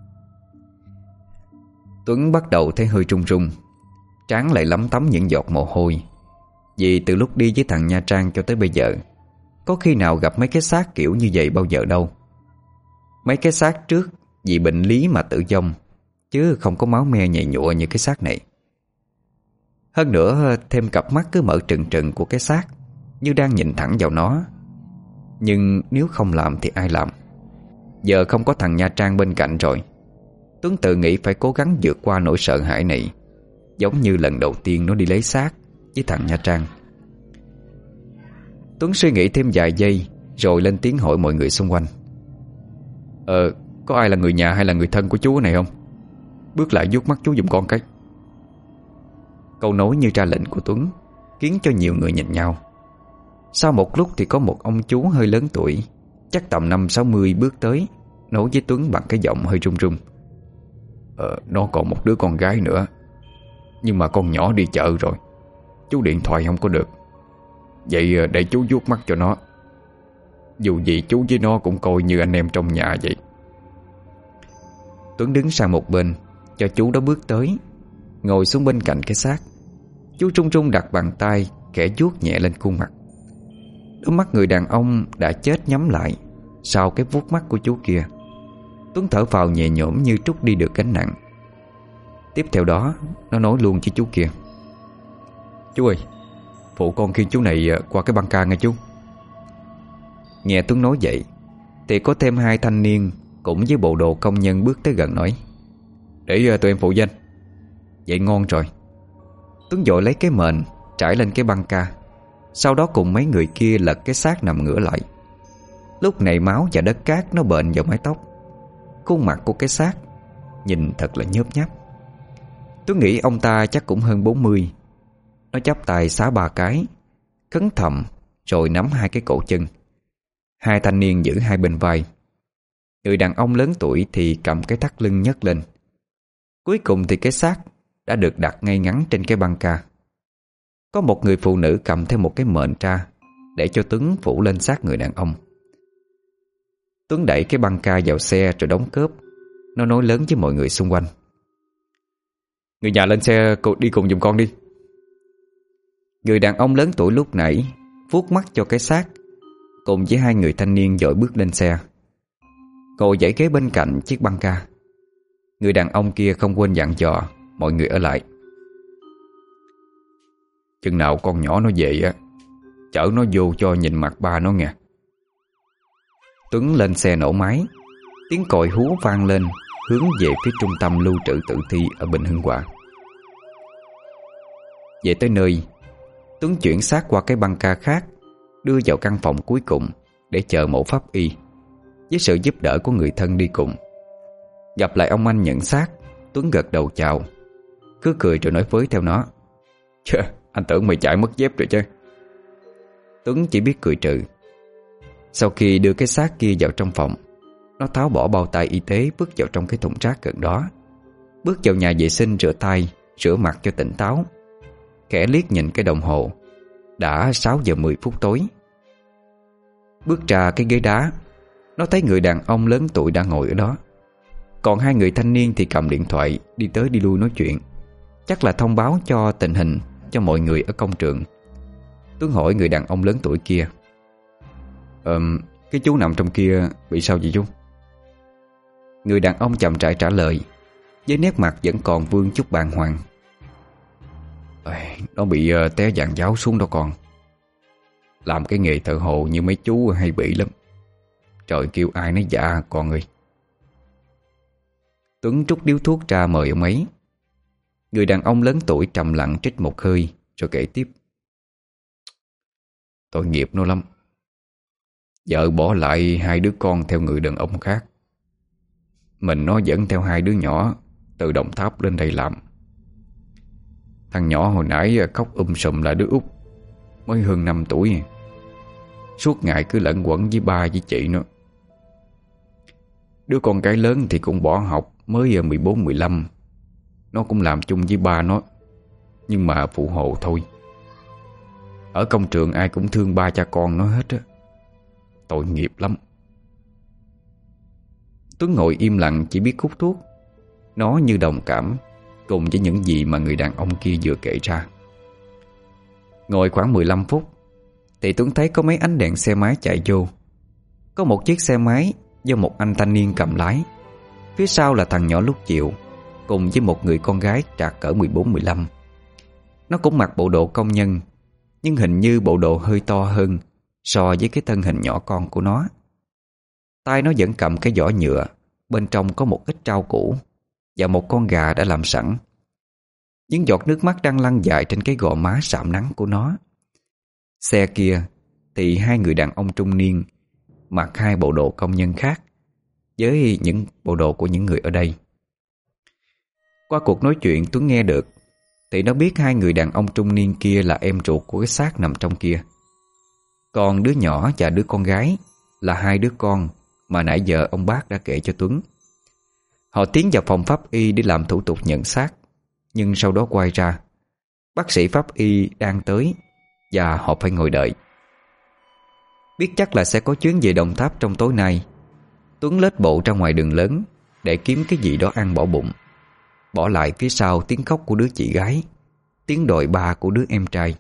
Speaker 2: Tuấn bắt đầu thấy hơi run run, trán lại lấm tấm những giọt mồ hôi. Vì từ lúc đi với thằng Nha Trang cho tới bây giờ, có khi nào gặp mấy cái xác kiểu như vậy bao giờ đâu. Mấy cái xác trước vì bệnh lý mà tử vong, chứ không có máu me nhầy nhụa như cái xác này. Hơn nữa thêm cặp mắt cứ mở trừng trừng của cái xác, như đang nhìn thẳng vào nó. Nhưng nếu không làm thì ai làm? Giờ không có thằng Nha Trang bên cạnh rồi. Tuấn tự nghĩ phải cố gắng vượt qua nỗi sợ hãi này, giống như lần đầu tiên nó đi lấy xác với thằng Nha Trang. Tuấn suy nghĩ thêm vài giây rồi lên tiếng hỏi mọi người xung quanh: Có ai là người nhà hay là người thân của chú này không? Bước lại vuốt mắt chú giùm con cái. Câu nói như ra lệnh của Tuấn khiến cho nhiều người nhìn nhau. Sau một lúc thì có một ông chú hơi lớn tuổi, chắc tầm 50-60 bước tới, nói với Tuấn bằng cái giọng hơi run run: Nó còn một đứa con gái nữa, nhưng mà con nhỏ đi chợ rồi, chú điện thoại không có được. Vậy để chú vuốt mắt cho nó. Dù gì chú với nó cũng coi như anh em trong nhà vậy. Tuấn đứng sang một bên cho chú đó bước tới, ngồi xuống bên cạnh cái xác. Chú trung trung đặt bàn tay khẽ vuốt nhẹ lên khuôn mặt. Đôi mắt người đàn ông đã chết nhắm lại sau cái vuốt mắt của chú kia. Tuấn thở phào nhẹ nhõm như trút đi được gánh nặng. Tiếp theo đó nó nói luôn với chú kia: Chú ơi, phụ con khiêng chú này qua cái băng ca nghe chú. Nghe Tuấn nói vậy thì có thêm hai thanh niên cũng với bộ đồ công nhân bước tới gần nói: Để tụi em phụ danh. Vậy ngon rồi. Tuấn vội lấy cái mền trải lên cái băng ca, sau đó cùng mấy người kia lật cái xác nằm ngửa lại. Lúc này máu và đất cát nó bện vào mái tóc. Khuôn mặt của cái xác nhìn thật là nhớp nháp. Tôi nghĩ ông ta chắc cũng hơn 40. Nó chắp tay xá ba cái, khấn thầm rồi nắm hai cái cổ chân. Hai thanh niên giữ hai bên vai. Người đàn ông lớn tuổi thì cầm cái thắt lưng nhấc lên. Cuối cùng thì cái xác đã được đặt ngay ngắn trên cái băng ca. Có một người phụ nữ cầm theo một cái mền tra để cho Tuấn phủ lên xác người đàn ông. Tuấn đẩy cái băng ca vào xe rồi đóng cốp. Nó nói lớn với mọi người xung quanh: Người nhà lên xe đi cùng giùm con đi. Người đàn ông lớn tuổi lúc nãy vuốt mắt cho cái xác, cùng với hai người thanh niên vội bước lên xe, ngồi dãy ghế bên cạnh chiếc băng ca. Người đàn ông kia không quên dặn dò mọi người ở lại. Chừng nào con nhỏ nó về á, chở nó vô cho nhìn mặt ba nó nghe. Tuấn lên xe nổ máy. Tiếng còi hú vang lên, hướng về phía trung tâm lưu trữ tử thi ở Bình Hưng Hòa. Về tới nơi, Tuấn chuyển xác qua cái băng ca khác, đưa vào căn phòng cuối cùng để chờ mổ pháp y, với sự giúp đỡ của người thân đi cùng. Gặp lại ông anh nhận xác, Tuấn gật đầu chào, cứ cười rồi nói với theo nó: "Chà, anh tưởng mày chạy mất dép rồi chứ." Tuấn chỉ biết cười trừ. Sau khi đưa cái xác kia vào trong phòng, nó tháo bỏ bao tay y tế, bước vào trong cái thùng rác gần đó, bước vào nhà vệ sinh rửa tay, rửa mặt cho tỉnh táo. Khẽ liếc nhìn cái đồng hồ, đã 6 giờ 10 phút tối. Bước ra cái ghế đá, nó thấy người đàn ông lớn tuổi đang ngồi ở đó. Còn hai người thanh niên thì cầm điện thoại đi tới đi lui nói chuyện, chắc là thông báo cho tình hình cho mọi người ở công trường. Tuấn hỏi người đàn ông lớn tuổi kia: Cái chú nằm trong kia bị sao vậy chú?" Người đàn ông chậm rãi trả lời, với nét mặt vẫn còn vương chút bàng hoàng: "Nó bị té giàn giáo xuống đó con. Làm cái nghề thợ hồ như mấy chú hay bị lắm. Trời kêu ai nấy dạ con ơi." Tuấn trút điếu thuốc ra mời ông ấy. Người đàn ông lớn tuổi trầm lặng trích một hơi rồi kể tiếp: "Tội nghiệp nó lắm. Vợ bỏ lại hai đứa con theo người đàn ông khác. Mình nó dẫn theo hai đứa nhỏ từ Đồng Tháp lên đây làm. Thằng nhỏ hồi nãy khóc sùm là đứa út, mới hơn 5 tuổi. Suốt ngày cứ lẫn quẩn với ba với chị nó. Đứa con cái lớn thì cũng bỏ học, mới 14-15. Nó cũng làm chung với ba nó, nhưng mà phụ hộ thôi. Ở công trường ai cũng thương ba cha con nó hết á. Tội nghiệp lắm." Tuấn ngồi im lặng chỉ biết hút thuốc. Nó như đồng cảm cùng với những gì mà người đàn ông kia vừa kể ra. Ngồi khoảng 15 phút thì Tuấn thấy có mấy ánh đèn xe máy chạy vô. Có một chiếc xe máy do một anh thanh niên cầm lái, phía sau là thằng nhỏ lúc chiều, cùng với một người con gái trạc cỡ 14-15. Nó cũng mặc bộ đồ công nhân, nhưng hình như bộ đồ hơi to hơn so với cái thân hình nhỏ con của nó. Tay nó vẫn cầm cái giỏ nhựa, bên trong có một ít rau củ và một con gà đã làm sẵn. Những giọt nước mắt đang lăn dài trên cái gò má sạm nắng của nó. Xe kia thì hai người đàn ông trung niên mặc hai bộ đồ công nhân khác với những bộ đồ của những người ở đây. Qua cuộc nói chuyện Tuấn nghe được thì nó biết hai người đàn ông trung niên kia là em ruột của cái xác nằm trong kia. Còn đứa nhỏ và đứa con gái là hai đứa con mà nãy giờ ông bác đã kể cho Tuấn. Họ tiến vào phòng pháp y để làm thủ tục nhận xác, nhưng sau đó quay ra, bác sĩ pháp y đang tới và họ phải ngồi đợi. Biết chắc là sẽ có chuyến về Đồng Tháp trong tối nay, Tuấn lết bộ ra ngoài đường lớn để kiếm cái gì đó ăn bỏ bụng, bỏ lại phía sau tiếng khóc của đứa chị gái, tiếng đòi ba của đứa em trai.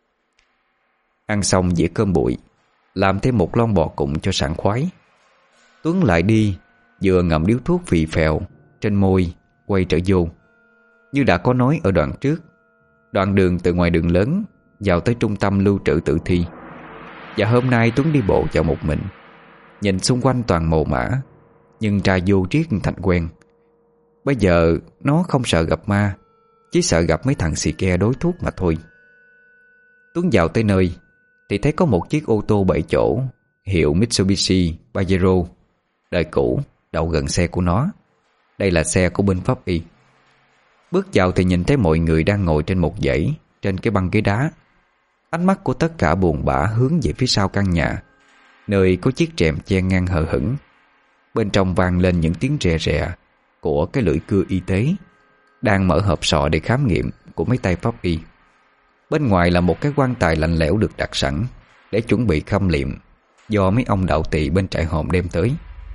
Speaker 2: Ăn xong dĩa cơm bụi, làm thêm một lon bò cụng cho sảng khoái, Tuấn lại đi, vừa ngậm điếu thuốc phì phèo trên môi, quay trở vô. Như đã có nói ở đoạn trước, đoạn đường từ ngoài đường lớn vào tới trung tâm lưu trữ tử thi. Và hôm nay Tuấn đi bộ vào một mình, nhìn xung quanh toàn mồ mả, nhưng ra vô riết thành quen. Bây giờ nó không sợ gặp ma, chỉ sợ gặp mấy thằng xì ke đối thuốc mà thôi. Tuấn vào tới nơi thì thấy có một chiếc ô tô 7 chỗ hiệu Mitsubishi Pajero đời cũ đậu gần xe của nó. Đây là xe của bên pháp y. Bước vào thì nhìn thấy mọi người đang ngồi trên một dãy trên cái băng ghế đá. Ánh mắt của tất cả buồn bã hướng về phía sau căn nhà, nơi có chiếc rèm che ngăn hờ hững. Bên trong vang lên những tiếng rè rè của cái lưỡi cưa y tế đang mở hộp sọ để khám nghiệm của mấy tay pháp y. Bên ngoài là một cái quan tài lạnh lẽo được đặt sẵn để chuẩn bị khâm liệm do mấy ông đạo tỵ bên trại hòm đem tới.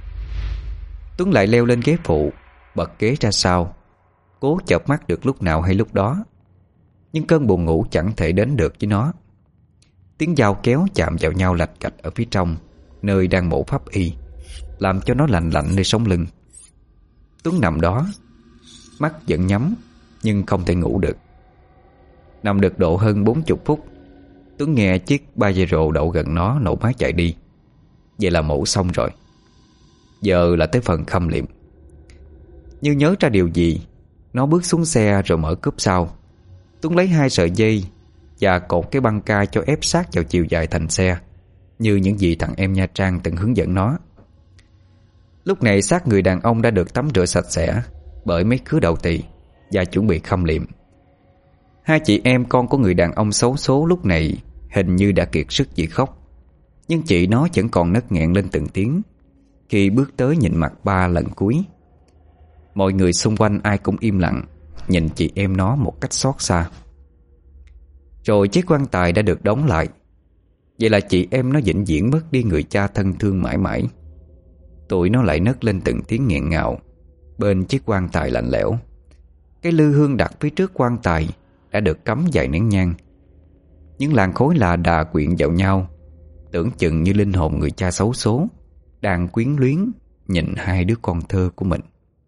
Speaker 2: Tuấn lại leo lên ghế phụ, bật ghế ra sau, cố chợp mắt được lúc nào hay lúc đó. Nhưng cơn buồn ngủ chẳng thể đến được với nó. Tiếng dao kéo chạm vào nhau lạch cạch ở phía trong nơi đang mổ pháp y, làm cho nó lạnh lạnh nơi sống lưng. Tuấn nằm đó Mắt vẫn nhắm nhưng không thể ngủ được. Nằm được độ hơn 40 phút, Tuấn nghe chiếc Pajero đậu gần nó nổ máy chạy đi. Vậy là mổ xong rồi. Giờ là tới phần khâm liệm. Như nhớ ra điều gì, nó bước xuống xe rồi mở cốp sau. Tuấn lấy 2 sợi dây và cột cái băng ca cho ép sát vào chiều dài thành xe, như những gì thằng em Nha Trang từng hướng dẫn nó. Lúc này xác người đàn ông đã được tắm rửa sạch sẽ bởi mấy khứa đầu tỳ và chuẩn bị khâm liệm. 2 chị em con của người đàn ông xấu số lúc này hình như đã kiệt sức vì khóc, nhưng chị nó vẫn còn nấc nghẹn lên từng tiếng khi bước tới nhìn mặt ba lần cuối. Mọi người xung quanh ai cũng im lặng nhìn chị em nó một cách xót xa. Rồi chiếc quan tài đã được đóng lại. Vậy là chị em nó vĩnh viễn mất đi người cha thân thương mãi mãi. Tụi nó lại nấc lên từng tiếng nghẹn ngào bên chiếc quan tài lạnh lẽo. Cái lư hương đặt phía trước quan tài đã được cắm vài nén nhang. Những làn khói lạ đà quyện vào nhau, tưởng chừng như linh hồn người cha xấu số đang quyến luyến nhìn 2 đứa con thơ của mình.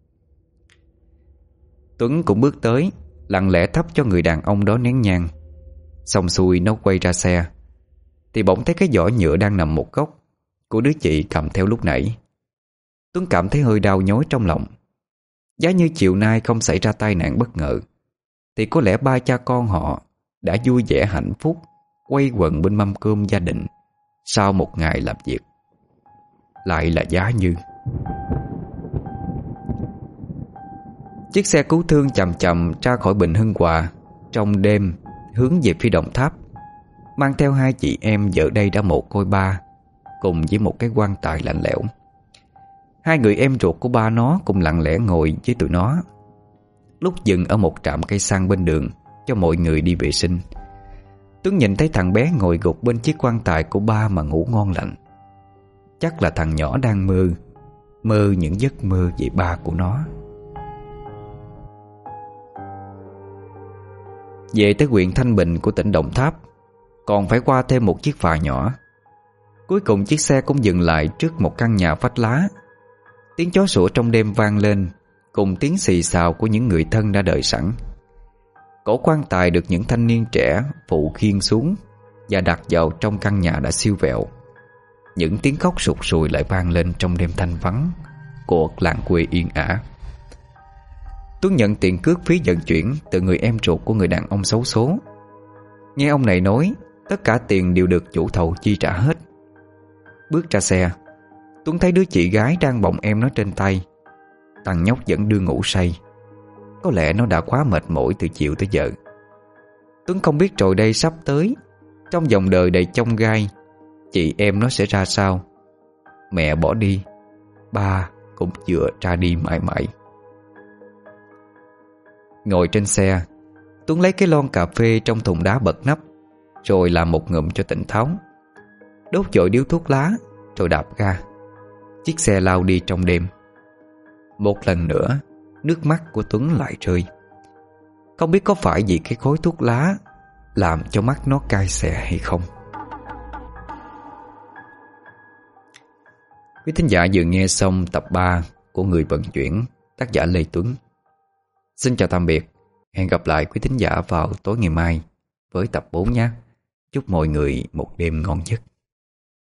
Speaker 2: Tuấn cũng bước tới, lặng lẽ thắp cho người đàn ông đó nén nhang. Xong xuôi nó quay ra xe thì bỗng thấy cái giỏ nhựa đang nằm một góc của đứa chị cầm theo lúc nãy. Tuấn cảm thấy hơi đau nhói trong lòng. Giá như chiều nay không xảy ra tai nạn bất ngờ thì có lẽ ba cha con họ đã vui vẻ hạnh phúc quây quần bên mâm cơm gia đình sau một ngày làm việc. Lại là Giá Như. Chiếc xe cứu thương chậm chậm ra khỏi Bình Hưng Hòa trong đêm, hướng về phía Đồng Tháp, mang theo 2 chị em giờ đây đã mồ côi ba, cùng với một cái quan tài lạnh lẽo. 2 người em ruột của ba nó cũng lặng lẽ ngồi với tụi nó. Lúc dừng ở một trạm cây xăng bên đường cho mọi người đi vệ sinh, Tuấn nhìn thấy thằng bé ngồi gục bên chiếc quan tài của ba mà ngủ ngon lành. Chắc là thằng nhỏ đang mơ những giấc mơ về ba của nó. Về tới huyện Thanh Bình của tỉnh Đồng Tháp, còn phải qua thêm một chiếc phà nhỏ. Cuối cùng chiếc xe cũng dừng lại trước một căn nhà vách lá. Tiếng chó sủa trong đêm vang lên, cùng tiếng xì xào của những người thân đã đợi sẵn. Cổ quan tài được những thanh niên trẻ phụ khiêng xuống và đặt vào trong căn nhà đã siêu vẹo. Những tiếng khóc sụt sùi lại vang lên trong đêm thanh vắng của làng quê yên ả. Tuấn nhận tiền cước phí vận chuyển từ người em ruột của người đàn ông xấu số. Nghe ông này nói, tất cả tiền đều được chủ thầu chi trả hết. Bước ra xe, Tuấn thấy đứa chị gái đang bồng em nó trên tay. Thằng nhóc vẫn đưa ngủ say. Có lẽ nó đã quá mệt mỏi từ chiều tới giờ. Tuấn không biết rồi đây sắp tới, trong dòng đời đầy chông gai, chị em nó sẽ ra sao. Mẹ bỏ đi, ba cũng vừa ra đi mãi mãi. Ngồi trên xe, Tuấn lấy cái lon cà phê trong thùng đá bật nắp, rồi làm một ngụm cho tỉnh táo. Đốt dội điếu thuốc lá, rồi đạp ga. Chiếc xe lao đi trong đêm. Một lần nữa, nước mắt của Tuấn lại rơi. Không biết có phải vì cái khói thuốc lá làm cho mắt nó cay xè hay không. Quý thính giả vừa nghe xong tập 3 của Người Vận Chuyển, tác giả Lê Tuấn. Xin chào tạm biệt. Hẹn gặp lại quý thính giả vào tối ngày mai với tập 4 nhé. Chúc mọi người một đêm ngon giấc.